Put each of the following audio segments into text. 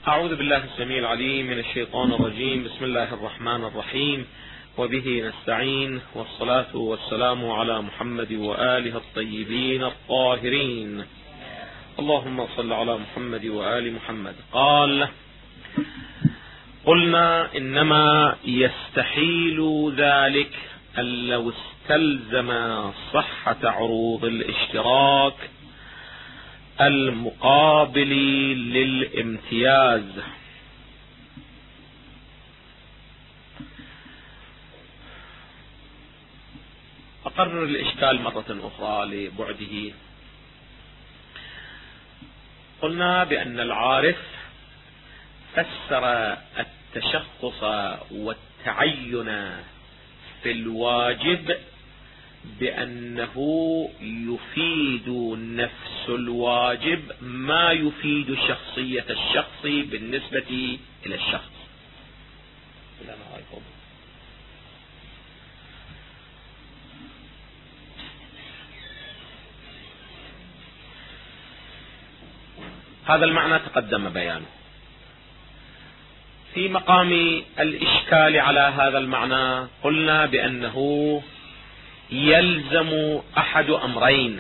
أعوذ بالله السميع العليم من الشيطان الرجيم. بسم الله الرحمن الرحيم، وبه نستعين، والصلاة والسلام على محمد وآله الطيبين الطاهرين. اللهم صل على محمد وآل محمد. قال: قلنا إنما يستحيل ذلك أن لو استلزم صحة عروض الاشتراك المقابل للامتياز. أقرر الإشكال مرة أخرى لبعده. قلنا بأن العارف فسر التشخص والتعين في الواجب بأنه يفيد نفس الواجب ما يفيد شخصية الشخص بالنسبة إلى الشخص. هذا المعنى تقدم بيانه. في مقام الإشكال على هذا المعنى قلنا بأنه يلزم أحد أمرين.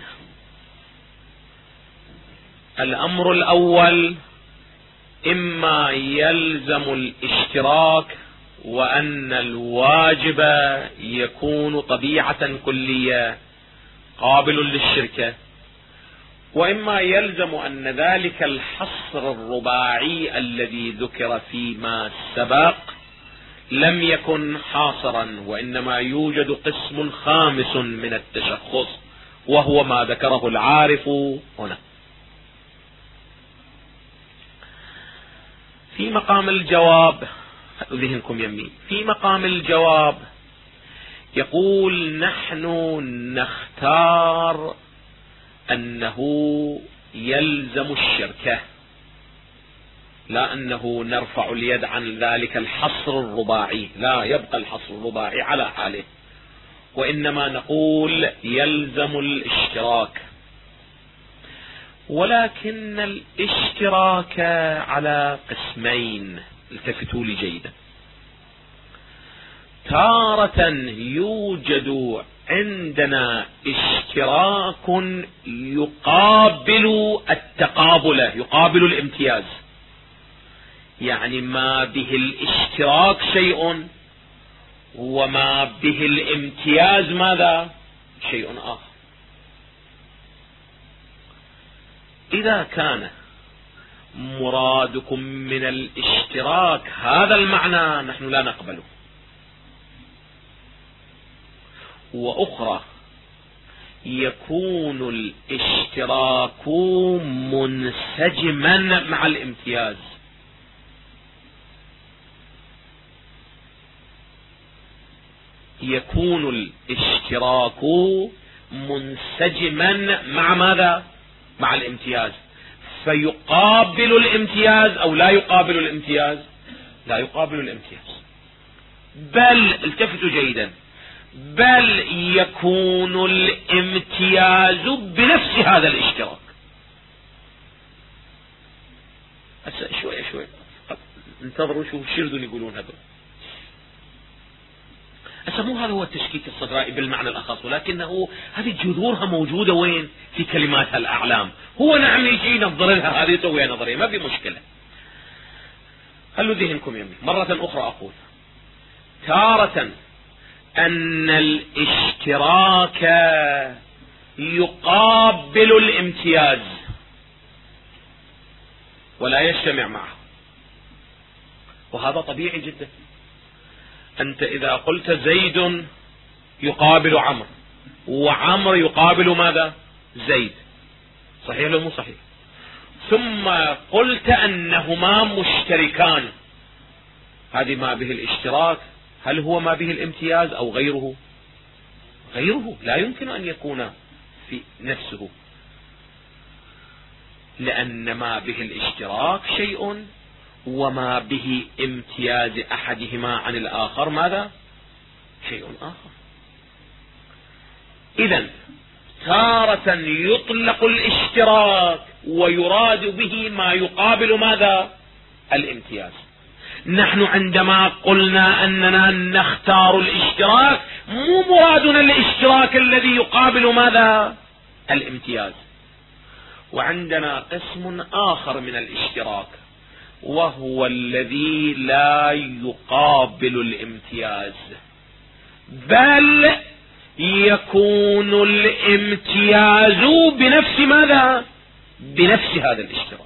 الأمر الأول: إما يلزم الاشتراك وأن الواجب يكون طبيعة كلية قابل للشركة، وإما يلزم أن ذلك الحصر الرباعي الذي ذكر فيما سبق لم يكن حاصرا، وإنما يوجد قسم خامس من التشخص وهو ما ذكره العارف هنا. في مقام الجواب، ذهنكم يمين، في مقام الجواب يقول: نحن نختار أنه يلزم الشركة، لا أنه نرفع اليد عن ذلك الحصر الرباعي، لا يبقى الحصر الرباعي على حاله، وإنما نقول يلزم الاشتراك. ولكن الاشتراك على قسمين، التفتوا لي جيدا. تارة يوجد عندنا اشتراك يقابل التقابل، يقابل الامتياز، يعني ما به الاشتراك شيء وما به الامتياز ماذا؟ شيء آخر. إذا كان مرادكم من الاشتراك هذا المعنى نحن لا نقبله. وأخرى: يكون الاشتراك منسجما مع الامتياز. يكون الاشتراك منسجما مع ماذا؟ مع الامتياز، فيقابل الامتياز أو لا يقابل الامتياز؟ لا يقابل الامتياز، بل التفتوا جيدا، بل يكون الامتياز بنفس هذا الاشتراك. شوي انتظروا شوفوا شو يريدون يقولون. هذا مو هذا هو التشكيك الصدرائي بالمعنى الأخص، ولكنه هذه جذورها موجودة وين؟ في كلماتها الأعلام. هو نعم يجي ينظر لها هذه يسويها نظرية، ما في مشكلة. خلوا ذهنكم يمي. مرة أخرى أقول: تارة أن الاشتراك يقابل الامتياز ولا يجتمع معه، وهذا طبيعي جدا. أنت إذا قلت زيد يقابل عمرو وعمرو يقابل ماذا؟ زيد، صحيح ولا مو صحيح؟ ثم قلت أنهما مشتركان، هذه ما به الاشتراك، هل هو ما به الامتياز أو غيره؟ غيره، لا يمكن أن يكون في نفسه، لأن ما به الاشتراك شيء وما به امتياز أحدهما عن الآخر ماذا؟ شيء آخر. إذن تارة يطلق الاشتراك ويراد به ما يقابل ماذا؟ الامتياز. نحن عندما قلنا أننا نختار الاشتراك مو مرادنا الاشتراك الذي يقابل ماذا؟ الامتياز. وعندنا قسم آخر من الاشتراك وهو الذي لا يقابل الامتياز، بل يكون الامتياز بنفس ماذا؟ بنفس هذا الاشتراك.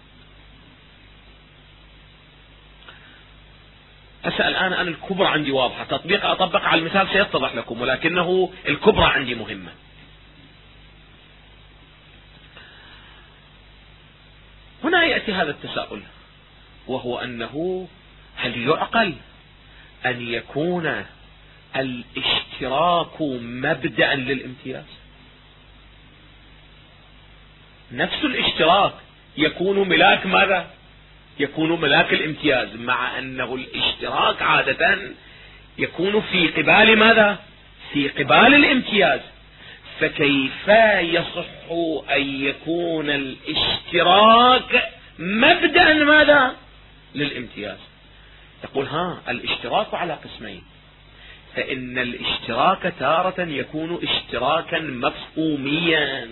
أسأل الآن أنا الكبرى عندي واضحة، أطبق على المثال سيتضح لكم، ولكنه الكبرى عندي مهمة. هنا يأتي هذا التساؤل، وهو أنه هل يعقل أن يكون الاشتراك مبدأ للامتياز؟ نفس الاشتراك يكون ملاك ماذا؟ يكون ملاك الامتياز، مع أنه الاشتراك عادة يكون في قبال ماذا؟ في قبال الامتياز. فكيف يصح أن يكون الاشتراك مبدأ ماذا؟ للامتياز. يقول الاشتراك على قسمين، فإن الاشتراك تارة يكون اشتراكا مفهوميا،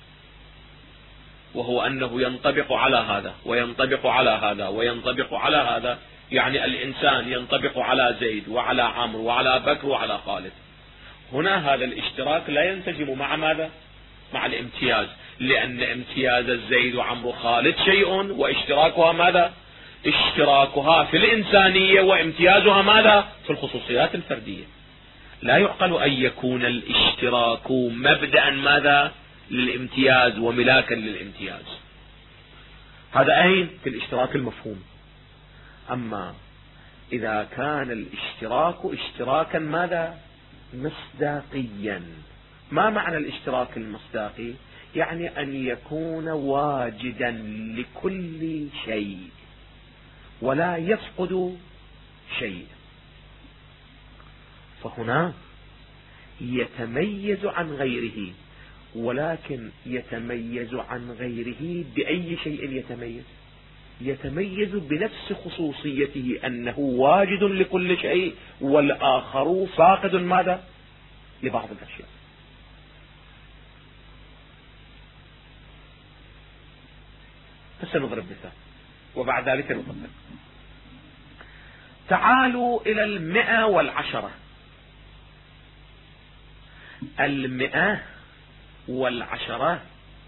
وهو أنه ينطبق على هذا وينطبق على هذا وينطبق على هذا، يعني الإنسان ينطبق على زيد وعلى عمرو وعلى بكر وعلى خالد. هنا هذا الاشتراك لا ينسجم مع ماذا؟ مع الامتياز، لأن امتياز الزيد وعمرو خالد شيء، واشتراكها ماذا؟ اشتراكها في الإنسانية، وامتيازها ماذا؟ في الخصوصيات الفردية. لا يعقل أن يكون الاشتراك مبدأ ماذا؟ للامتياز وملاكا للامتياز. هذا أين؟ في الاشتراك المفهوم. أما إذا كان الاشتراك اشتراكا ماذا؟ مصداقيا. ما معنى الاشتراك المصداقي؟ يعني أن يكون واجدا لكل شيء ولا يفقد شيء، فهنا يتميز عن غيره. ولكن يتميز عن غيره بأي شيء يتميز؟ يتميز بنفس خصوصيته، أنه واجد لكل شيء والآخر فاقد ماذا؟ لبعض الأشياء. فسنضرب مثال وبعد ذلك نطبق. تعالوا إلى 110. 110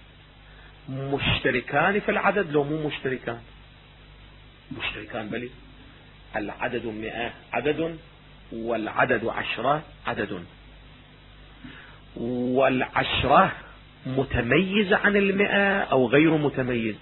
مشتركان في العدد لو مو مشتركان؟ مشتركان بلي. العدد 100 عدد، والعدد 10 عدد، والعشرة متميزة عن 100 أو غير متميزة؟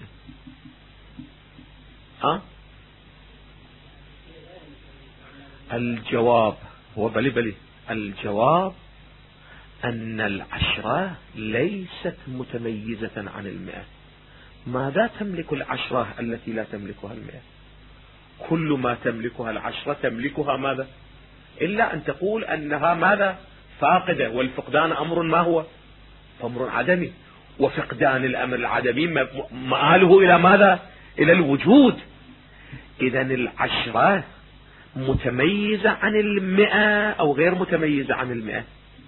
الجواب هو بلي. الجواب أن 10 ليست متميزة عن 100. ماذا تملك 10 التي لا تملكها 100؟ كل ما تملكها 10 تملكها ماذا؟ إلا أن تقول أنها ماذا؟ فاقدة، والفقدان أمر ما هو؟ أمر عدمي، وفقدان الأمر العدمي مآله إلى ماذا؟ إلى الوجود. إذن 10 متميزة عن 100 أو غير متميزة عن 100؟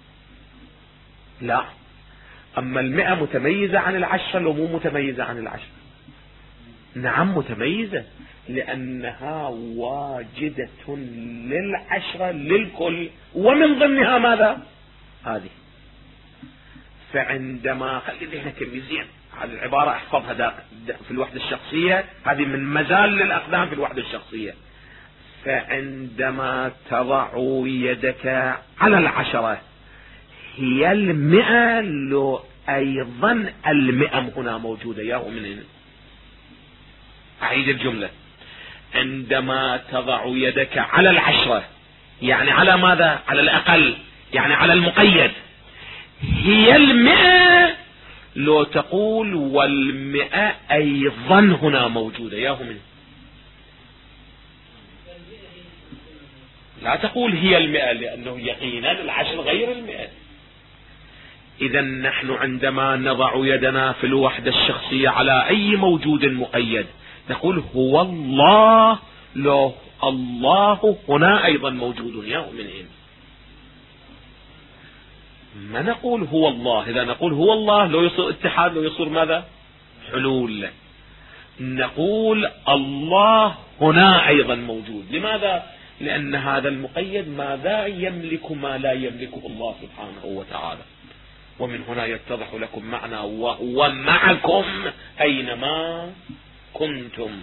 لا. أما 100 متميزة عن 10 لو مو متميزة عن 10؟ نعم متميزة، لأنها واجدة 10 للكل، ومن ضمنها ماذا؟ هذه. فعندما خلينا كميزين هذه العبارة احفظها في الوحدة الشخصية، هذه من مزال للأقدام في الوحدة الشخصية. فعندما تضع يدك على 10 هي 100 لو أيضا 100 هنا موجودة. يا من أعيد الجملة. عندما تضع يدك على 10 يعني على ماذا؟ على الأقل، يعني على المقيد. هي 100 لو تقول 100 أيضا هنا موجودة. يا من لا تقول هي 100، لأنه يقينا 10 غير 100. إذا نحن عندما نضع يدنا في الوحدة الشخصية على أي موجود مقيد نقول هو الله، لو الله هنا أيضا موجود يا مؤمنين. ما نقول هو الله، إذا نقول هو الله لو يصير اتحاد، لو يصير ماذا؟ حلول. نقول الله هنا أيضا موجود. لماذا؟ لأن هذا المقيد ماذا يملك ما لا يملكه الله سبحانه وتعالى. ومن هنا يتضح لكم معنى وهو معكم أينما كنتم،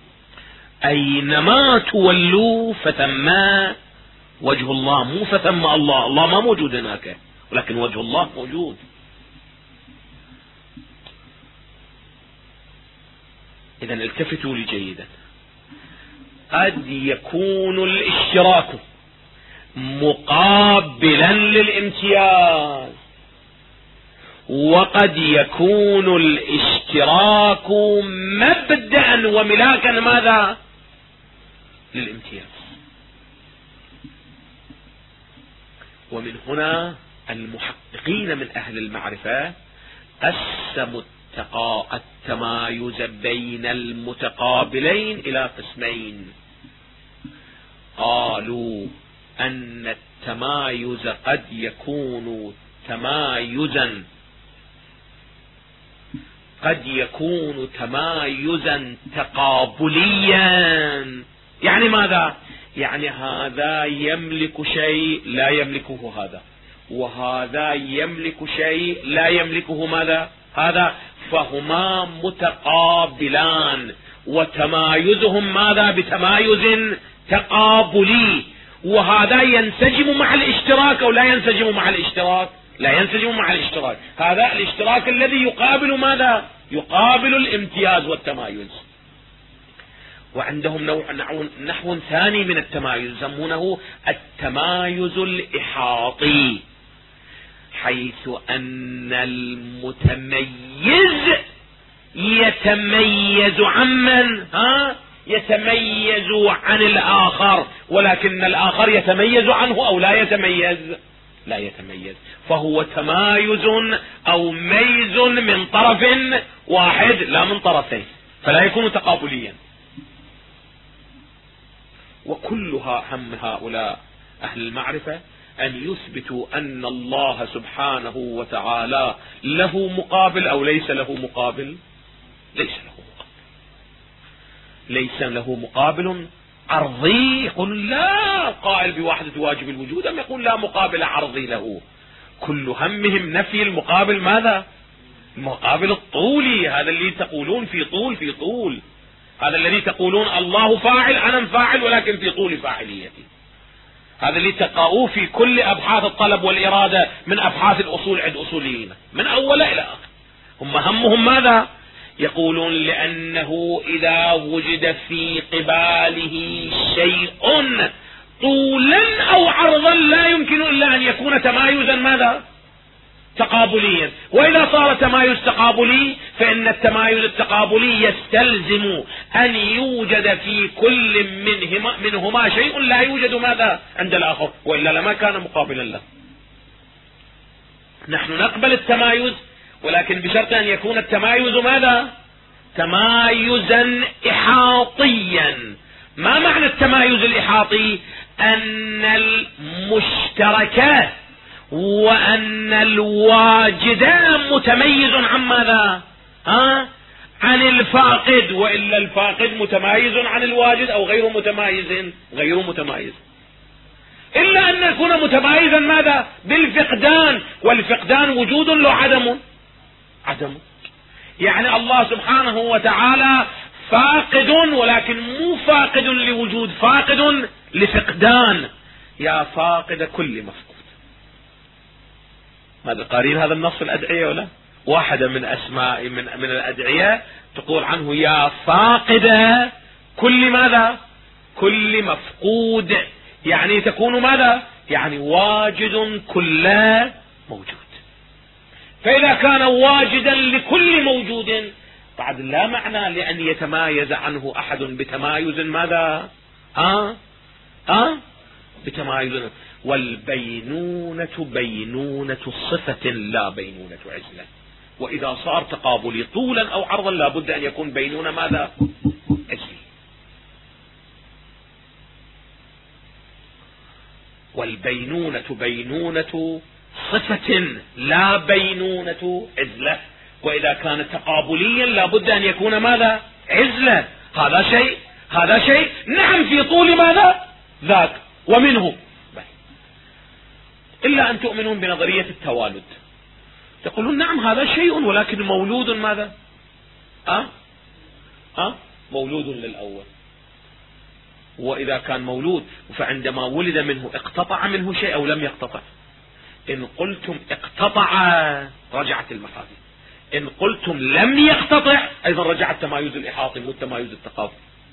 أينما تولوا فثم وجه الله، مو فثم الله، الله ما موجود هناك ولكن وجه الله موجود. إذا التفتوا لي جيدا، قد يكون الاشتراك مقابلا للامتياز، وقد يكون الاشتراك مبدأ وملاكا ماذا؟ للامتياز. ومن هنا المحققين من أهل المعرفة قسموا التمايز بين المتقابلين إلى قسمين. قالوا أن التمايز قد يكون تمايزا، قد يكون تمايزا تقابليا. يعني ماذا؟ يعني هذا يملك شيء لا يملكه هذا، وهذا يملك شيء لا يملكه ماذا؟ هذا، فهما متقابلان، وتمايزهم ماذا؟ بتمايز تقابلي. وهذا ينسجم مع الاشتراك أو لا ينسجم مع الاشتراك؟ لا ينسجم مع الاشتراك. هذا الاشتراك الذي يقابل ماذا؟ يقابل الامتياز والتمايز. وعندهم نحو ثاني من التمايز يسمونه التمايز الإحاطي، حيث أن المتميز يتميز عمن؟ يتميز عن الآخر، ولكن الآخر يتميز عنه أو لا يتميز؟ لا يتميز. فهو تمايز أو ميز من طرف واحد لا من طرفين، فلا يكون تقابليا. وكلها هم هؤلاء أهل المعرفة أن يثبتوا أن الله سبحانه وتعالى له مقابل أو ليس له مقابل. ليس له مقابل، ليس له مقابل عرضي. يقول لا قائل بوحدة واجب الوجود، أم يقول لا مقابل عرضي له. كل همهم نفي المقابل ماذا؟ المقابل الطولي. هذا اللي تقولون في طول، في طول. هذا الذي تقولون الله فاعل أنا فاعل ولكن في طول فاعليتي. هذا اللي تقاؤوه في كل أبحاث الطلب والإرادة من أبحاث الأصول عند أصوليين من أول إلى آخر. هم همهم ماذا؟ يقولون لأنه إذا وجد في قباله شيء طولا أو عرضا لا يمكن إلا أن يكون تمايزا ماذا؟ تقابليا. وإذا صار تمايز تقابلي فإن التمايز التقابلي يستلزم أن يوجد في كل منهما شيء لا يوجد ماذا؟ عند الآخر، وإلا لما كان مقابلا له. نحن نقبل التمايز ولكن بشرط أن يكون التمايز ماذا؟ تمايزا إحاطيا. ما معنى التمايز الإحاطي؟ أن المشتركات وأن الواجد متميز عن ماذا؟ عن الفاقد، وإلا الفاقد متمايز عن الواجد أو غير متمايز؟ غير متمايز. إلا أن يكون متمايزا ماذا؟ بالفقدان، والفقدان وجود له عدم. عدم يعني الله سبحانه وتعالى فاقد، ولكن مو فاقد لوجود، فاقد لفقدان. يا فاقد كل مفقود. ماذا قارين هذا النص في الأدعية ولا؟ واحدة من أسماء من الأدعية تقول عنه يا فاقد كل ماذا؟ كل مفقود. يعني تكون ماذا؟ يعني واجد كل موجود. فإذا كان واجدا لكل موجود بعد لا معنى لأن يتمايز عنه أحد بتمايز ماذا؟ بتمايز. والبينونة بينونة صفة لا بينونة عزلة. وإذا صار تقابلي طولا أو عرضا لا بد أن يكون بينونة ماذا؟ والبينونة بينونة صفة لا بينونة عزلة، وإذا كان تقابليا لابد أن يكون ماذا؟ عزلة. هذا شيء نعم في طول ماذا؟ ذاك ومنه. إلا أن تؤمنون بنظرية التوالد، تقولون نعم هذا شيء ولكن مولود ماذا؟ مولود للأول. وإذا كان مولود فعندما ولد منه اقتطع منه شيء أو لم يقتطع؟ إن قلتم اقتطع رجعت المفاسد، إن قلتم لم يقتطع أيضا رجع التمايز الإحاطي والتمايز التقابل.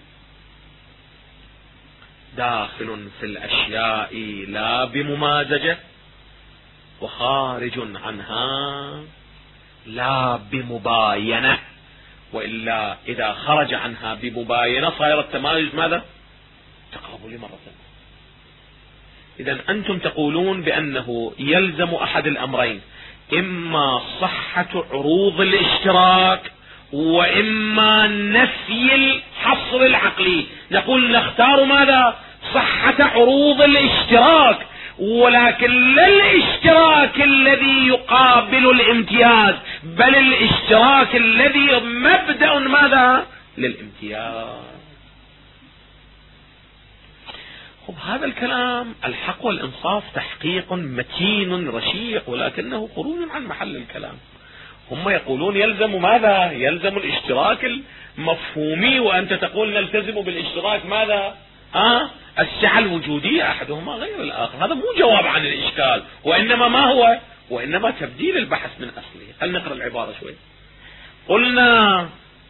داخل في الأشياء لا بممازجة، وخارج عنها لا بمباينة، وإلا إذا خرج عنها بمباينة صار التمايز ماذا؟ تقابل مرة ثانية. إذن أنتم تقولون بأنه يلزم أحد الأمرين، إما صحة عروض الاشتراك وإما نفي الحصر العقلي. نقول نختار ماذا؟ صحة عروض الاشتراك، ولكن لا الاشتراك الذي يقابل الامتياز، بل الاشتراك الذي مبدأ ماذا؟ للامتياز. هذا الكلام الحق والإنصاف تحقيق متين رشيق، ولكنه خروج عن محل الكلام. هم يقولون يلزم ماذا؟ يلزم الاشتراك المفهومي، وأنت تقول نلتزم بالاشتراك ماذا؟ السعة الوجودية، أحدهما غير الآخر. هذا مو جواب عن الإشكال، وإنما ما هو؟ وإنما تبديل البحث من أصله. خلينا نقرأ العبارة شوي. قلنا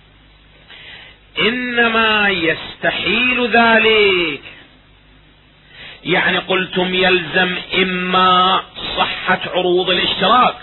إنما يستحيل ذلك، يعني قلتم يلزم إما صحة عروض الاشتراك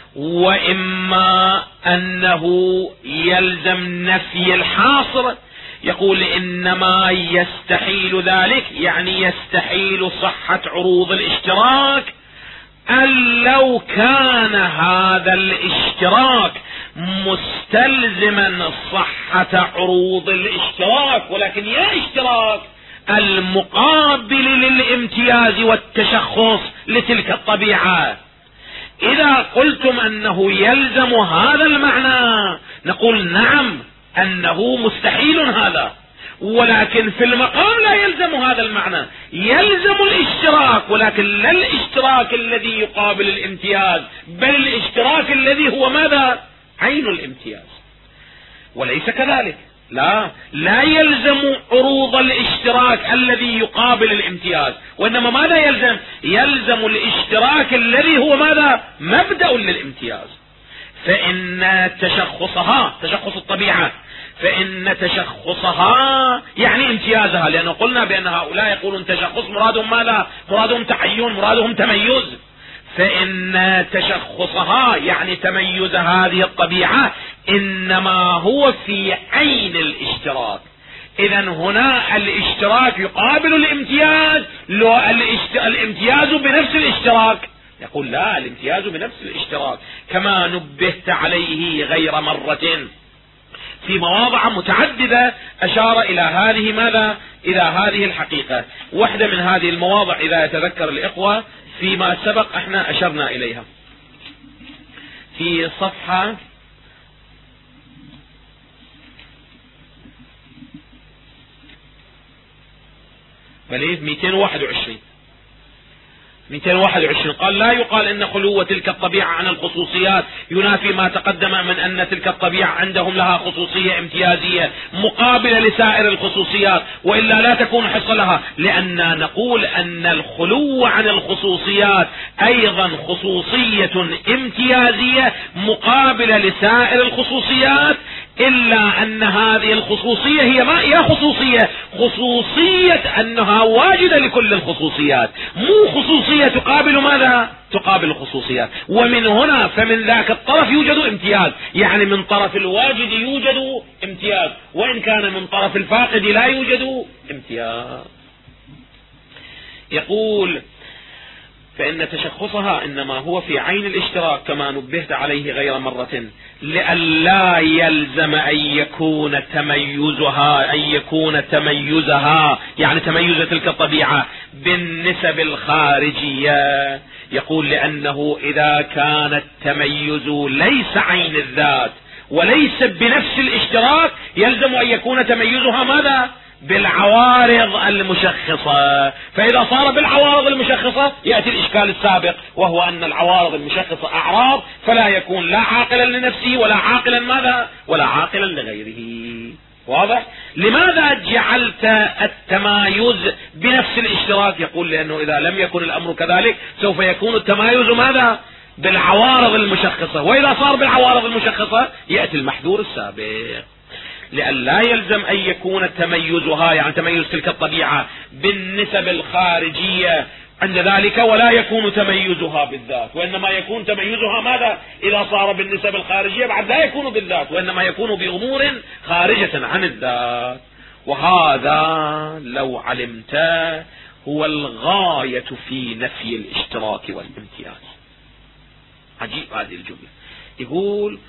وإما أنه يلزم نفي الحاصر. يقول إنما يستحيل ذلك، يعني يستحيل صحة عروض الاشتراك أن لو كان هذا الاشتراك مستلزما صحة عروض الاشتراك، ولكن يا اشتراك المقابل للامتياز والتشخص لتلك الطبيعة. إذا قلتم أنه يلزم هذا المعنى نقول نعم أنه مستحيل هذا، ولكن في المقام لا يلزم هذا المعنى، يلزم الاشتراك، ولكن لا الاشتراك الذي يقابل الامتياز، بل الاشتراك الذي هو ماذا؟ عين الامتياز. وليس كذلك، لا يلزم عروض الاشتراك الذي يقابل الامتياز، وإنما ماذا يلزم؟ يلزم الاشتراك الذي هو ماذا؟ مبدأ للامتياز. فإن تشخص الطبيعة، فإن تشخصها يعني امتيازها، لأنه قلنا بأن هؤلاء يقولون تشخص مرادهم ماذا؟ مرادهم تعين، مرادهم تميز. فإن تشخصها يعني تميز هذه الطبيعة إنما هو في عين الاشتراك. إذن هنا الاشتراك يقابل الامتياز، لو الامتياز بنفس الاشتراك. يقول لا، الامتياز بنفس الاشتراك، كما نبهت عليه غير مرة في مواضع متعددة أشار إلى هذه ماذا؟ إلى هذه الحقيقة. واحدة من هذه المواضع إذا يتذكر الإخوة فيما سبق احنا أشرنا إليها في صفحة 221 قال لا يقال إن خلو تلك الطبيعة عن الخصوصيات ينافي ما تقدم من أن تلك الطبيعة عندهم لها خصوصية امتيازية مقابلة لسائر الخصوصيات، وإلا لا تكون حصة لها، لأننا نقول أن الخلو عن الخصوصيات أيضا خصوصية امتيازية مقابلة لسائر الخصوصيات، إلا أن هذه الخصوصية هي ما هي خصوصية أنها واجدة لكل الخصوصيات، مو خصوصية تقابل ماذا؟ تقابل الخصوصيات. ومن هنا فمن ذاك الطرف يوجد امتياز، يعني من طرف الواجد يوجد امتياز، وإن كان من طرف الفاقد لا يوجد امتياز. يقول فإن تشخصها إنما هو في عين الاشتراك كما نبهت عليه غير مرة، لئلا يلزم أن يكون تميزها يعني تميز تلك الطبيعة بالنسب الخارجية. يقول لأنه إذا كان التميز ليس عين الذات وليس بنفس الاشتراك يلزم أن يكون تميزها ماذا؟ بالعوارض المشخصة. فإذا صار بالعوارض المشخصة يأتي الإشكال السابق، وهو أن العوارض المشخصة أعراض، فلا يكون لا عاقلا لنفسه ولا عاقلا ماذا؟ ولا عاقلا لغيره. واضح؟ لماذا جعلت التمايز بنفس الاشتراك؟ يقول لأنه إذا لم يكن الأمر كذلك سوف يكون التمايز ماذا؟ بالعوارض المشخصة، وإذا صار بالعوارض المشخصة يأتي المحذور السابق. لئلا يلزم أن يكون تميزها يعني تميز تلك الطبيعة بالنسب الخارجية عند ذلك ولا يكون تميزها بالذات، وإنما يكون تميزها ماذا؟ إذا صار بالنسب الخارجية بعد لا يكون بالذات، وإنما يكون بأمور خارجة عن الذات. وهذا لو علمت هو الغاية في نفي الاشتراك والامتياز. عجيب هذه الجملة. يقول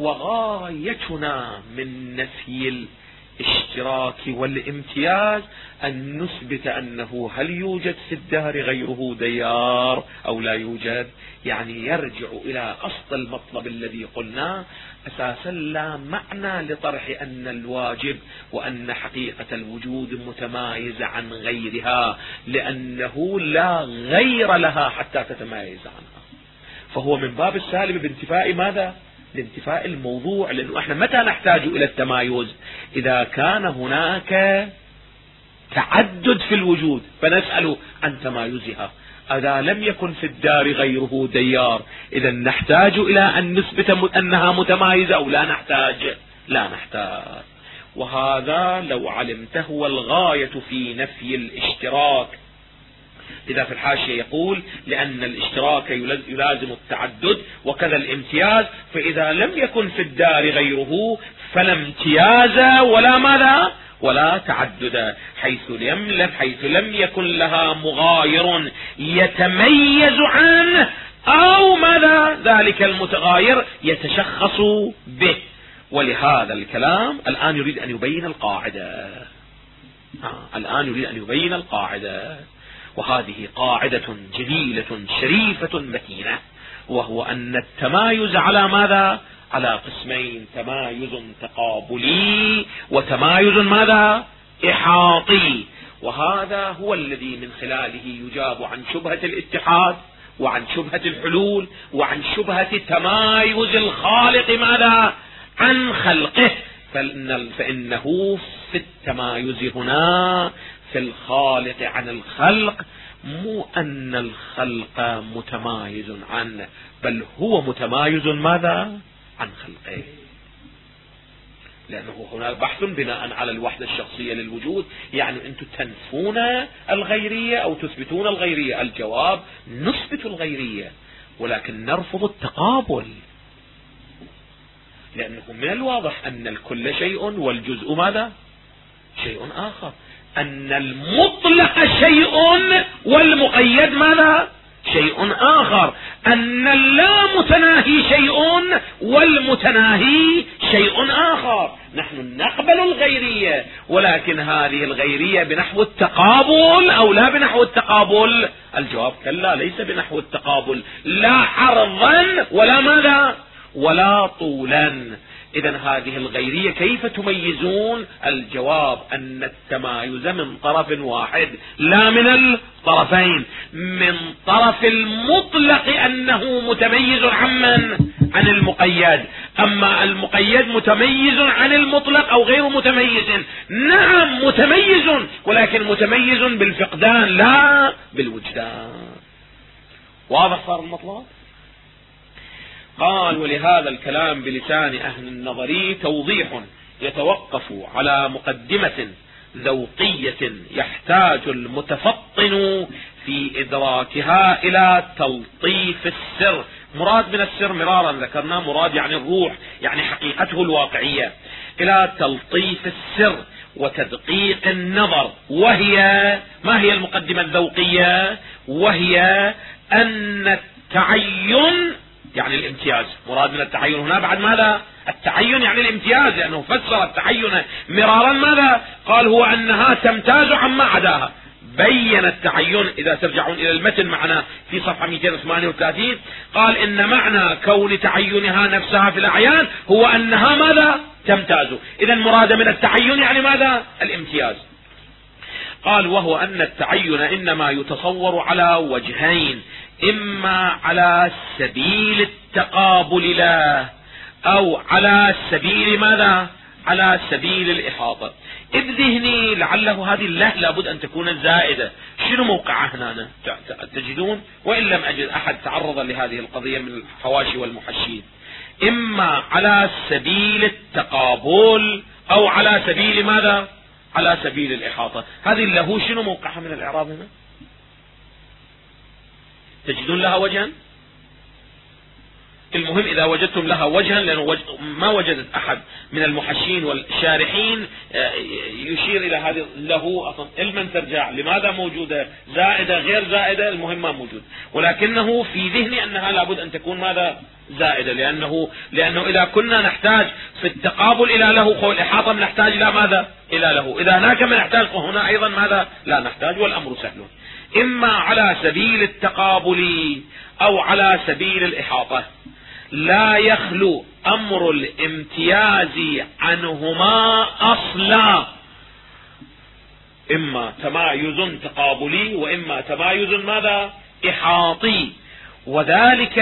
وغايتنا من نفي الاشتراك والامتياز أن نثبت أنه هل يوجد في الدار غيره ديار أو لا يوجد. يعني يرجع إلى أصل المطلب الذي قلنا أساسا لا معنى لطرح أن الواجب وأن حقيقة الوجود متمايزة عن غيرها، لأنه لا غير لها حتى تتمايز عنها. فهو من باب السالب بانتفاء ماذا؟ لانتفاء الموضوع. لأنه احنا متى نحتاج إلى التمايز؟ إذا كان هناك تعدد في الوجود فنسأل عن تمايزها. إذا لم يكن في الدار غيره ديار إذا نحتاج إلى أن نثبت أنها متمايزة أو لا نحتاج؟ لا نحتاج. وهذا لو علمته هو الغاية في نفي الاشتراك. إذا في الحاشية يقول لأن الاشتراك يلازم التعدد وكذا الامتياز، فإذا لم يكن في الدار غيره فلا امتياز ولا ماذا؟ ولا تعدد، حيث لم يكن لها مغاير يتميز عنه أو ماذا؟ ذلك المتغاير يتشخص به. ولهذا الكلام الآن يريد أن يبين القاعدة. وهذه قاعدة جليلة شريفة متينة، وهو أن التمايز على ماذا؟ على قسمين: تمايز تقابلي وتمايز ماذا؟ إحاطي. وهذا هو الذي من خلاله يجاب عن شبهة الاتحاد وعن شبهة الحلول وعن شبهة تمايز الخالق ماذا؟ عن خلقه. فإنه في التمايز هنا في الخالق عن الخلق مو أن الخلق متمايز عنه، بل هو متمايز ماذا؟ عن خلقه. لأنه هناك بحث بناء على الوحدة الشخصية للوجود. يعني أنتم تنفون الغيرية أو تثبتون الغيرية؟ الجواب نثبت الغيرية ولكن نرفض التقابل، لأنه من الواضح أن الكل شيء والجزء ماذا؟ شيء آخر. أن المطلق شيء والمقيد ماذا؟ شيء آخر. أن اللا متناهي شيء والمتناهي شيء آخر. نحن نقبل الغيرية، ولكن هذه الغيرية بنحو التقابل أو لا بنحو التقابل؟ الجواب كلا، ليس بنحو التقابل، لا عرضا ولا ماذا؟ ولا طولا. إذن هذه الغيرية كيف تميزون؟ الجواب أن التمايز من طرف واحد لا من الطرفين. من طرف المطلق أنه متميز عن المقيد، أما المقيد متميز عن المطلق أو غير متميز؟ نعم متميز، ولكن متميز بالفقدان لا بالوجدان. واضح صار المطلب؟ قال ولهذا الكلام بلسان أهل النظري توضيح يتوقف على مقدمة ذوقية يحتاج المتفطن في إدراكها إلى تلطيف السر. مراد من السر مرارا ذكرنا مراد يعني الروح، يعني حقيقته الواقعية، إلى تلطيف السر وتدقيق النظر. وهي ما هي المقدمة الذوقية؟ وهي أن التعين يعني الامتياز. مراد من التعين هنا بعد ماذا؟ التعين يعني الامتياز، لأنه فسر التعين مرارا ماذا؟ قال هو أنها تمتاز عما عداها. بين التعين إذا ترجعون إلى المتن معنا في صفحة 238 قال إن معنى كون تعينها نفسها في الأعيان هو أنها ماذا؟ تمتاز. إذا مراد من التعين يعني ماذا؟ الامتياز. قال وهو أن التعين إنما يتصور على وجهين، إما على سبيل التقابل له أو على سبيل ماذا؟ على سبيل الإحاطة. إذ ذهني لعله هذه الله لابد أن تكون زائدة. شنو موقعها هنا تجدون؟ وإن لم أجد أحد تعرض لهذه القضية من الحواشي والمحشين. إما على سبيل التقابل أو على سبيل ماذا؟ على سبيل الإحاطة. هذه له شنو موقعها من الإعراب هنا؟ تجدون لها وجها؟ المهم إذا وجدتم لها وجها، لأنه ما وجدت أحد من المحشين والشارحين يشير إلى هذه له أصلا علما ترجع لماذا موجودة، زائدة غير زائدة، المهم ما موجود. ولكنه في ذهني أنها لابد أن تكون ماذا؟ زائدة، لأنه إذا كنا نحتاج في التقابل إلى له والإحاطة نحتاج إلى ماذا؟ إلى له. إذا هناك من نحتاج فهنا أيضا ماذا؟ لا نحتاج، والأمر سهل. إما على سبيل التقابل أو على سبيل الإحاطة. لا يخلو أمر الامتياز عنهما أصلا، إما تمايز تقابلي وإما تمايز ماذا؟ إحاطي. وذلك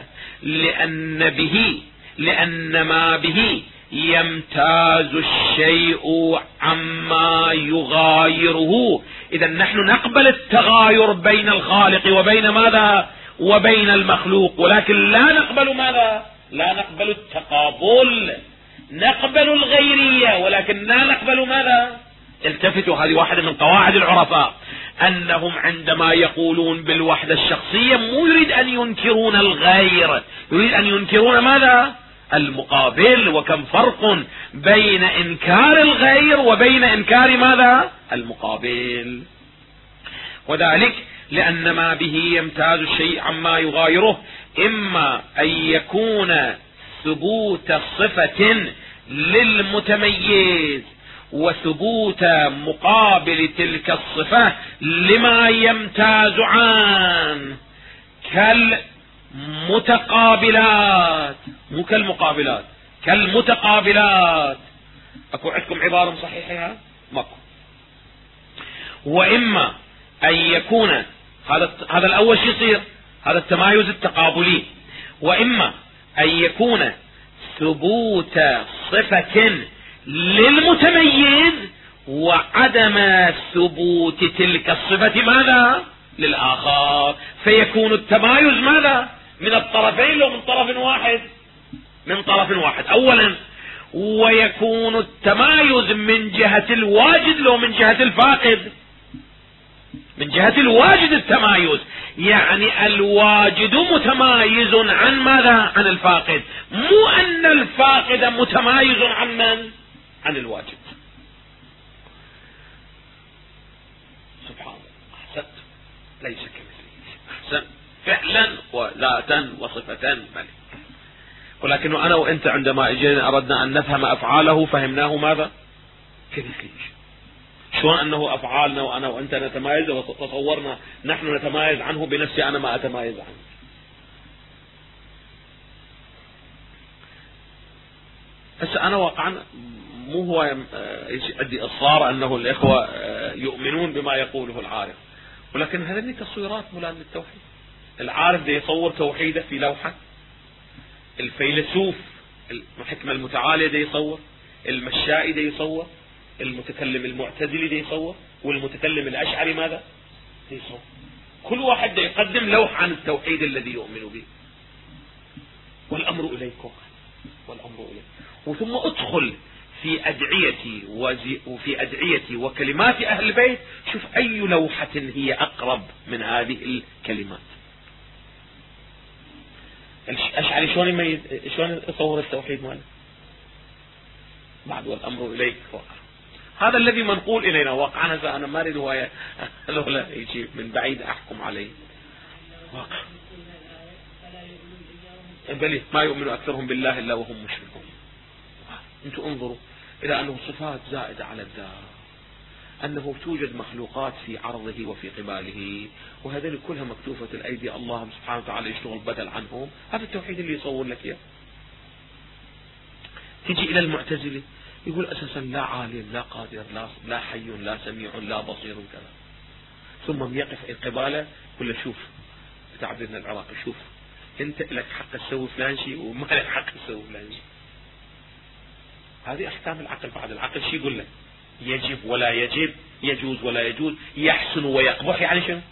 لأن ما به يمتاز الشيء عما يغايره. إذا نحن نقبل التغاير بين الخالق وبين ماذا؟ وبين المخلوق، ولكن لا نقبل ماذا؟ لا نقبل التقابل. نقبل الغيرية ولكن لا نقبل ماذا؟ التفتوا، هذه واحدة من قواعد العرفاء، أنهم عندما يقولون بالوحدة الشخصية مو يريد أن ينكرون الغير، يريد أن ينكرون ماذا؟ المقابل. وكم فرق بين إنكار الغير وبين إنكار ماذا؟ المقابل. وذلك لأن ما به يمتاز الشيء عما يغايره، إما أن يكون ثبوت صفة للمتميز وثبوت مقابل تلك الصفة لما يمتاز عنه، كالمتقابلات، مو كالمقابلات، كالمتقابلات. أكو عندكم عبارة صحيحة؟ ماكو. وإما أن يكون هذا الأول شيء يصير، هذا التمايز التقابلي. وإما أن يكون ثبوت صفة للمتميز وعدم ثبوت تلك الصفة ماذا؟ للآخر، فيكون التمايز ماذا؟ من الطرفين لو من طرف واحد؟ من طرف واحد أولا. ويكون التمايز من جهة الواجد لو من جهة الفاقد؟ من جهة الواجد التمايز، يعني الواجد متمايز عن ماذا؟ عن الفاقد، مو أن الفاقد متمايز عن من؟ عن الواجد. سبحان الله، أحسنت، ليس كمثله. أحسن فعلا وذاتا وصفة بل. ولكن أنا وأنت عندما اجينا أردنا أن نفهم أفعاله فهمناه ماذا؟ كمثله. شلون أنه أفعالنا وأنا وأنت نتمايز وتصورنا نحن نتمايز عنه بنفسي أنا ما أتمايز عنه. بس أنا واقعا مو هو عندي إصرار أنه الإخوة يؤمنون بما يقوله العارف، ولكن هذه تصويرات ملان للتوحيد. العارف ده يصور توحيده في لوحة، الفيلسوف الحكمة المتعالية ده يصور، المشائي ده يصور، المتكلم المعتزلي ده يصور، والمتكلم الأشعري ماذا يصور. كل واحد ده يقدم لوح عن التوحيد الذي يؤمن به. والأمر إليكم، والأمر إليك. وثم ادخل في أدعيتي وكلمات أهل البيت، شوف أي لوحة هي أقرب من هذه الكلمات. الأشعري شلون يصور التوحيد ماله بعد والأمر إليك واقع. هذا الذي منقول إلينا واقعا. أنا ما أريد هواية لولا يجي من بعيد أحكم عليه. واقع. بل ما يؤمن أكثرهم بالله إلا وهم مشركون. أنتم انظروا إلى أنه صفات زائدة على الذات، أنه توجد مخلوقات في عرضه وفي قباله، وهذين كلها مكتوفة الأيدي، الله سبحانه وتعالى يشتغل بدل عنهم. هذا التوحيد اللي يصور لك إياه. تجي إلى المعتزلة يقول أساسا لا عالم لا قادر لا حي لا سميع لا بصير كذا، ثم يقف القبالة يقول له شوف بتعبيرنا العراقي، شوف أنت لك حق تسوي فلان شيء وما لك حق تسوي فلان شيء. هذه أحكام العقل. بعد العقل شيء يقول لك يجب ولا يجب، يجوز ولا يجوز، يحسن ويقبح. يعني شنو؟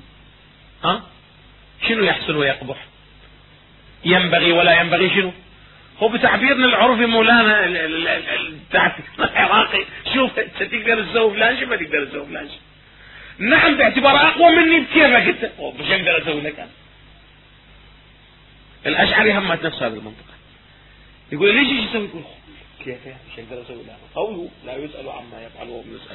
شنو يحسن ويقبح؟ ينبغي ولا ينبغي شنو؟ هو بتعبيرنا العرفي مولانا العراقي، شوف انت تقدر تسوي فلان شيء ما تقدر تسوي فلان شيء. نعم باعتبار اقوى مني بكيفك انت، مش اقدر اسوي لك انا. الاشعري همت نفس هذه المنطقه، يقول ليش ايش يسوي؟ يقول كيف مش اقدر اسوي له، قوله لا يسأل عما يفعل وهم يسأل.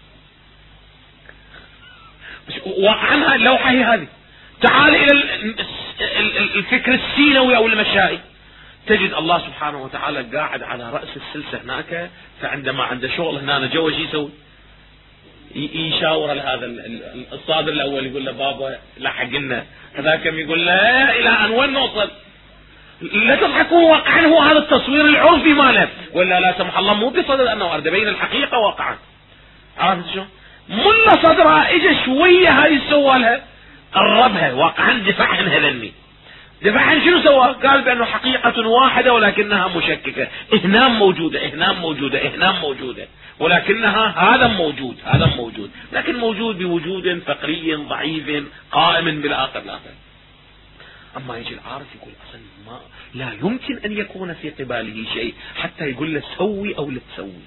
واقعا اللوحه هي هذه. تعال الى الفكر السينوي او المشائي، تجد الله سبحانه وتعالى قاعد على رأس السلسة هناك، فعندما عنده شغل هنا جوا شي يسوي؟ يشاور هذا الصادر الاول يقول له بابا لحق لنا، هذاك يقول له الى ان وين نوصل؟ لا تضحكوا، واقعا هو هذا التصوير العرفي ماله، ولا لا سمح الله مو بصدد انه ارد بين الحقيقه واقعا. عرفت شو؟ ملا صدرها اجى شويه هاي سوالها، قربها واقعا دفع عن هذني. دفع عن شنو سوى؟ قال بانه حقيقه واحده ولكنها مشككه، اهنام موجوده اهنام موجوده اهنام موجوده، ولكنها هذا موجود هذا موجود، لكن موجود بوجود فقري ضعيف قائم بالاخر الاخر. اما يجي العارف يقول اصلا ما لا يمكن ان يكون في قباله شيء حتى يقول له سوي او لا تسوي.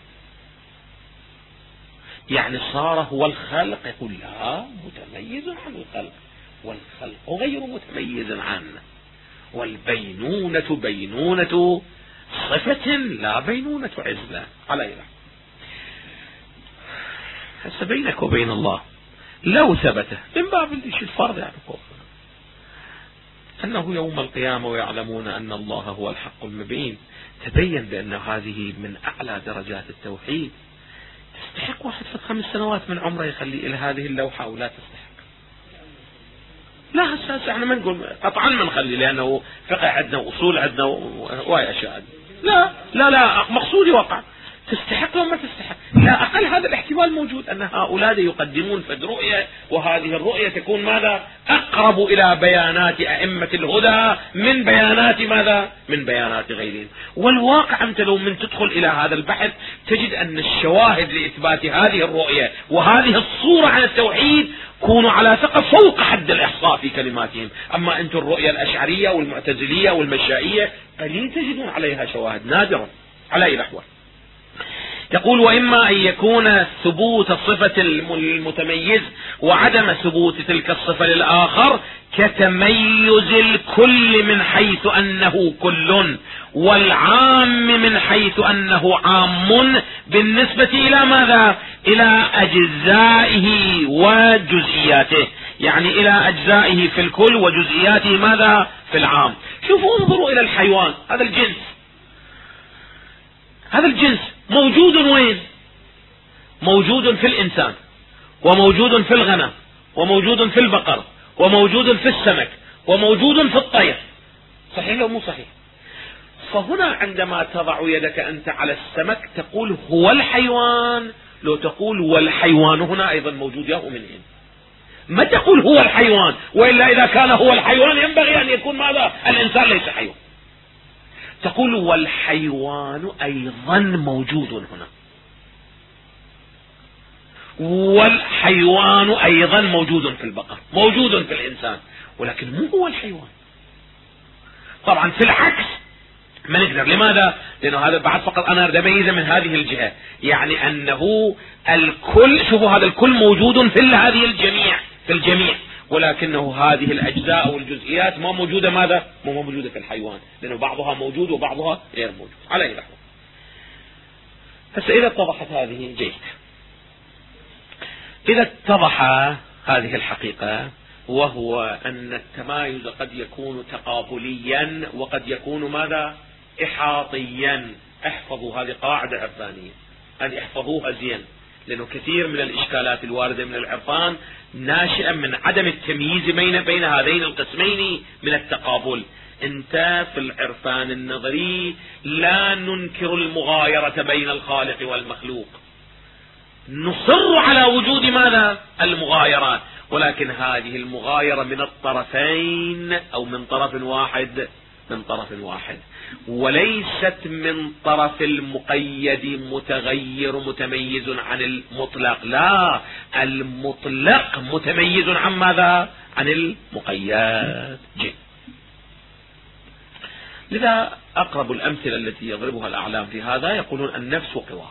يعني صار هو الخلق، يقول لا متميز عن الخلق، والخلق غير متميز عنه، والبينونة بينونة صفة لا بينونة عزلة. علينا هسه بينك وبين الله لو ثبت من باب الفرض يعني أنه يوم القيامة ويعلمون أن الله هو الحق المبين، تبين بأن هذه من أعلى درجات التوحيد. تستحق واحد في 5 سنوات من عمره يخلي إلى هذه اللوحة أو لا تستحق؟ لا هسه احنا ما نقول قطعا ما نخلي، لأنه فقه عندنا وأصول عندنا وهاي أشياء. لا لا لا مقصودي واقع تستحق وما تستحق. لا أقل هذا الاحتمال موجود، أن هؤلاء يقدمون فد رؤية، وهذه الرؤية تكون ماذا؟ أقرب إلى بيانات أئمة الهدى من بيانات ماذا؟ من بيانات غيرهم. والواقع أنت لو من تدخل إلى هذا البحث تجد أن الشواهد لإثبات هذه الرؤية وهذه الصورة عن التوحيد كونوا على ثقة فوق حد الإحصاء في كلماتهم. أما أنتم الرؤية الأشعرية والمعتزلية والمشائية قليل تجدون عليها شواهد، نادرا على أي الأحوال. يقول وإما أن يكون ثبوت الصفة المتميز وعدم ثبوت تلك الصفة للآخر كتميز الكل من حيث أنه كل، والعام من حيث أنه عام بالنسبة إلى ماذا؟ إلى أجزائه وجزئياته، يعني إلى أجزائه في الكل وجزئياته ماذا؟ في العام. شوفوا انظروا إلى الحيوان، هذا الجنس، هذا الجنس موجود وين؟ موجود في الإنسان، وموجود في الغنم، وموجود في البقر، وموجود في السمك، وموجود في الطير. صحيح أو مو صحيح؟ فهنا عندما تضع يدك أنت على السمك تقول هو الحيوان، لو تقول والحيوان هنا أيضا موجود يا منهم، ما تقول هو الحيوان، وإلا إذا كان هو الحيوان ينبغي أن يكون ماذا؟ الإنسان ليس حيوان. تقول والحيوان أيضا موجود هنا، والحيوان أيضا موجود في البقر، موجود في الإنسان، ولكن مو هو الحيوان. طبعا في العكس ما نقدر. لماذا؟ لأنه هذا بعد فقط أنا أريد أميزه من هذه الجهة، يعني أنه الكل، شوفوا هذا الكل موجود في هذه الجميع، في الجميع، ولكنه هذه الأجزاء والجزئيات ما موجودة ماذا؟ ما موجودة في الحيوان، لأنه بعضها موجود وبعضها غير موجود. على أي لحظة فإذا اتضحت هذه جيد، إذا اتضح هذه الحقيقة وهو أن التمايز قد يكون تقابليا وقد يكون ماذا؟ إحاطيا. احفظوا هذه قاعدة عرفانية، هذه احفظوها زين، لأنه كثير من الإشكالات الواردة من العرفان ناشئة من عدم التمييز بين هذين القسمين من التقابل. انت في العرفان النظري لا ننكر المغايرة بين الخالق والمخلوق، نصر على وجود ماذا؟ المغايرات، ولكن هذه المغايرة من الطرفين أو من طرف واحد، وليست من طرف المقيد متغير متميز عن المطلق. لا، المطلق متميز عن ماذا؟ عن المقيد. لذا أقرب الأمثلة التي يضربها الأعلام في هذا يقولون النفس وقوى.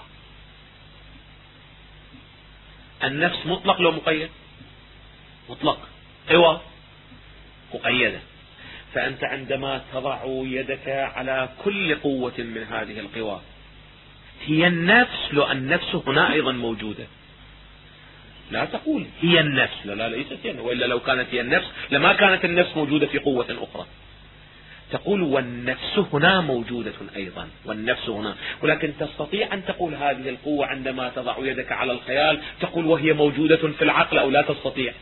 النفس مطلق لو مقيد؟ مطلق. قوى مقيدة. فأنت عندما تضع يدك على كل قوة من هذه القوى هي النفس، لو النفس هنا أيضا موجودة. لا تقول هي النفس، لا ليست هي، وإلا لو كانت هي النفس لما كانت النفس موجودة في قوة أخرى. تقول والنفس هنا موجودة أيضا، والنفس هنا، ولكن تستطيع أن تقول هذه القوة عندما تضع يدك على الخيال تقول وهي موجودة في العقل، أو لا تستطيع.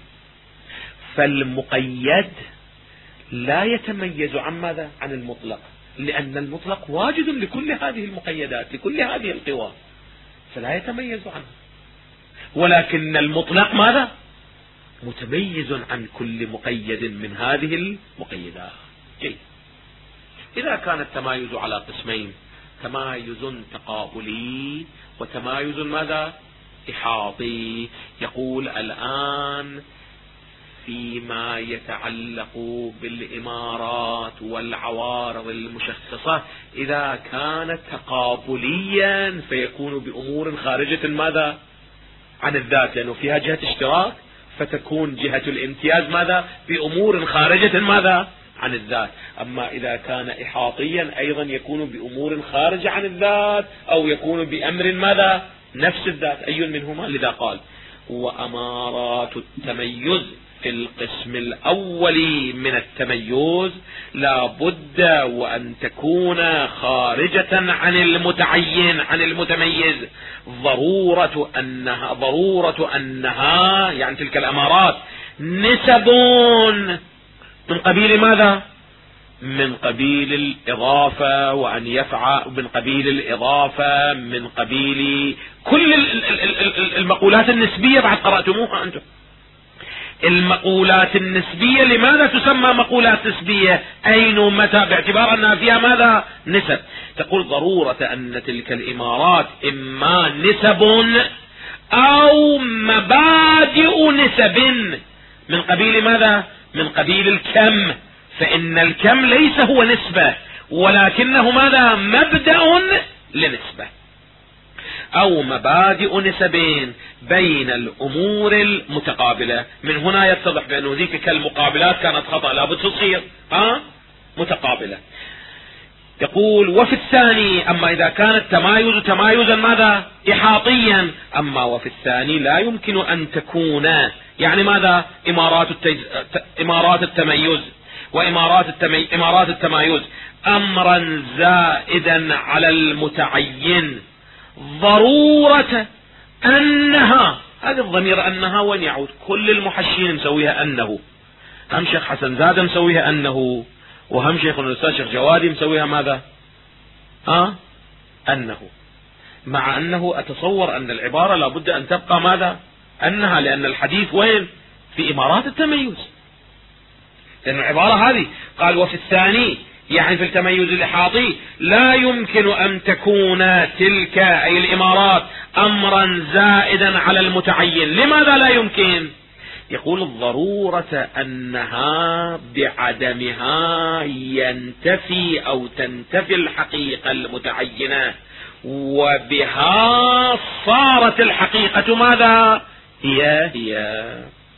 فالمقيد لا يتميز عن ماذا؟ عن المطلق، لأن المطلق واجد لكل هذه المقيدات، لكل هذه القوى، فلا يتميز عنها. ولكن المطلق ماذا؟ متميز عن كل مقيد من هذه المقيدات. إذا كان التمايز على قسمين، تمايز تقابلي وتمايز ماذا؟ إحاطي. يقول الآن فيما يتعلق بالإمارات والعوارض المشخصة، إذا كان تقابليا فيكون بأمور خارجة ماذا؟ عن الذات، لأنه فيها جهة اشتراك، فتكون جهة الامتياز ماذا؟ بأمور خارجة ماذا؟ عن الذات. أما إذا كان إحاطيا أيضا يكون بأمور خارجة عن الذات، أو يكون بأمر ماذا؟ نفس الذات، أي منهما؟ لذا قال وأمارات التميز في القسم الأول من التميز لا بد وأن تكون خارجة عن المتعين عن المتميز، ضرورة أنها يعني تلك الأمارات نسب من قبيل ماذا؟ من قبيل الإضافة، وأن يفعل من قبيل الإضافة، من قبيل كل المقولات النسبية. بعد قرأتموها أنتم المقولات النسبية. لماذا تسمى مقولات نسبية؟ أين ومتى؟ باعتبار أنها فيها ماذا؟ نسب. تقول ضرورة أن تلك الإمارات إما نسب أو مبادئ نسب من قبيل ماذا؟ من قبيل الكم، فإن الكم ليس هو نسبة، ولكنه ماذا؟ مبدأ لنسبة، أو مبادئ نسبين بين الأمور المتقابلة. من هنا يتضح بأنه ذيك كالمقابلات كانت خطأ، لابد تصير متقابلة. يقول وفي الثاني، أما إذا كان التمايز تمايزا ماذا؟ إحاطيا، أما وفي الثاني لا يمكن أن تكون يعني ماذا؟ إمارات التميز وإمارات التمايز أمرا زائدا على المتعين، ضرورة أنها. هذا الضمير أنها وين يعود؟ كل المحشين مسويها أنه، هم شيخ حسن زاد مسويها أنه، وهم شيخ الأستاذ شيخ جوادي مسويها ماذا؟ أنه، مع أنه أتصور أن العبارة لابد أن تبقى ماذا؟ أنها، لأن الحديث وين؟ في إمارات التميز، لأن العبارة هذه قال وفي الثاني يعني في التميز الإحاطي لا يمكن أن تكون تلك أي الإمارات أمرا زائدا على المتعين. لماذا لا يمكن؟ يقول الضرورة أنها بعدمها ينتفي أو تنتفي الحقيقة المتعينة، وبها صارت الحقيقة ماذا؟ هي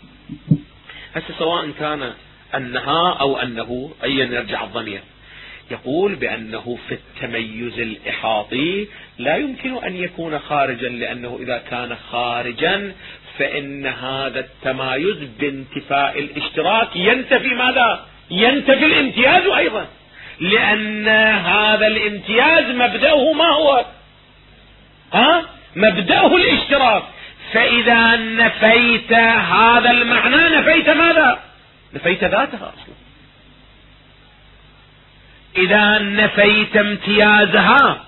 هسه سواء كان أنها أو أنه، أي يرجع الضمير. يقول بأنه في التميز الإحاطي لا يمكن أن يكون خارجا، لأنه إذا كان خارجا فإن هذا التمايز بانتفاء الاشتراك ينتفي ماذا؟ ينتفي الامتياز أيضا، لأن هذا الامتياز مبدأه ما هو؟ مبدأه الاشتراك. فإذا نفيت هذا المعنى نفيت ماذا؟ نفيت ذاتها أصلا. إذا نفيت امتيازها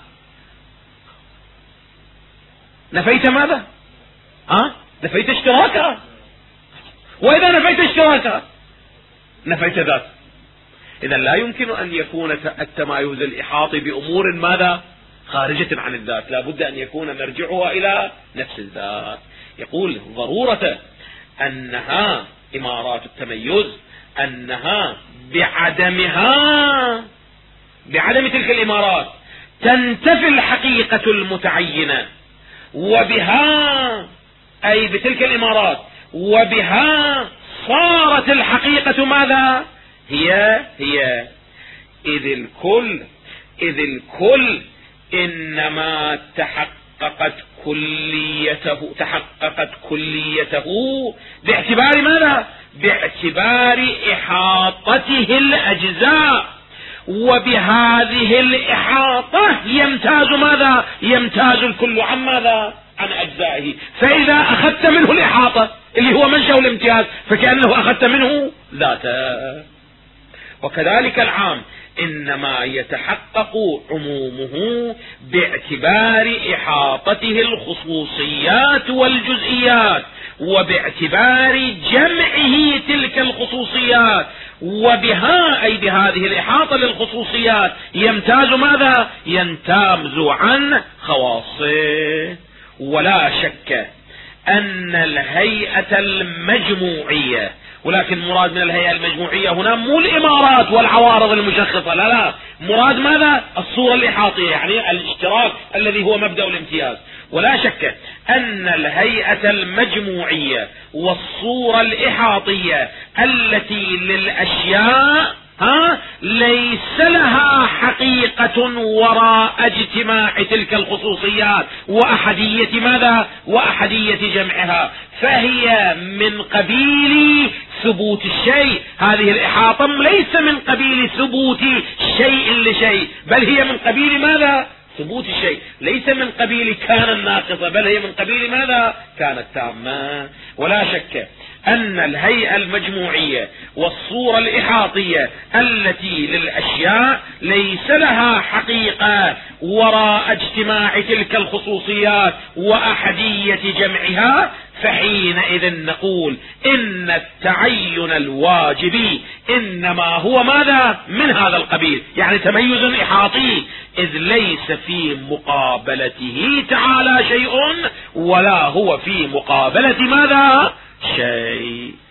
نفيت ماذا؟ نفيت اشتراكها. وإذا نفيت اشتراكها نفيت ذات. إذا لا يمكن أن يكون التمايز الإحاطي بأمور ماذا؟ خارجة عن الذات، لا بد أن يكون مرجعها إلى نفس الذات. يقول ضرورة أنها إمارات التميز أنها بعدم تلك الإمارات تنتفي الحقيقة المتعينة، وبها أي بتلك الإمارات وبها صارت الحقيقة ماذا؟ هي إذ الكل إنما تحققت كليته باعتبار ماذا؟ باعتبار إحاطته الأجزاء، وبهذه الإحاطة يمتاز ماذا؟ يمتاز الكل عن ماذا؟ عن أجزائه. فإذا أخذت منه الإحاطة اللي هو منشأ الامتياز فكأنه أخذت منه ذاته. وكذلك العام إنما يتحقق عمومه باعتبار إحاطته الخصوصيات والجزئيات، وباعتبار جمعه تلك الخصوصيات، وبها أي بهذه الإحاطة للخصوصيات يمتاز ماذا؟ يمتاز عن خواصه. ولا شك أن الهيئة المجموعية، ولكن مراد من الهيئة المجموعية هنا مو الإمارات والعوارض المشخصة، لا، مراد ماذا؟ الصورة الإحاطية، يعني الاشتراك الذي هو مبدأ الامتياز. ولا شك أن الهيئة المجموعية والصورة الإحاطية التي للأشياء ليس لها حقيقة وراء اجتماع تلك الخصوصيات وأحدية ماذا؟ وأحدية جمعها، فهي من قبيل ثبوت الشيء. هذه الإحاطة ليس من قبيل ثبوت شيء لشيء، بل هي من قبيل ماذا؟ ثبوت الشيء. ليس من قبيل كان الناقصة، بل هي من قبيل ماذا؟ كانت تامة. ولا شك أن الهيئة المجموعية والصورة الإحاطية التي للأشياء ليس لها حقيقة وراء اجتماع تلك الخصوصيات وأحدية جمعها، فحينئذ نقول إن التعين الواجبي إنما هو ماذا؟ من هذا القبيل، يعني تميز إحاطي، إذ ليس في مقابلته تعالى شيء ولا هو في مقابلة ماذا؟ شيء.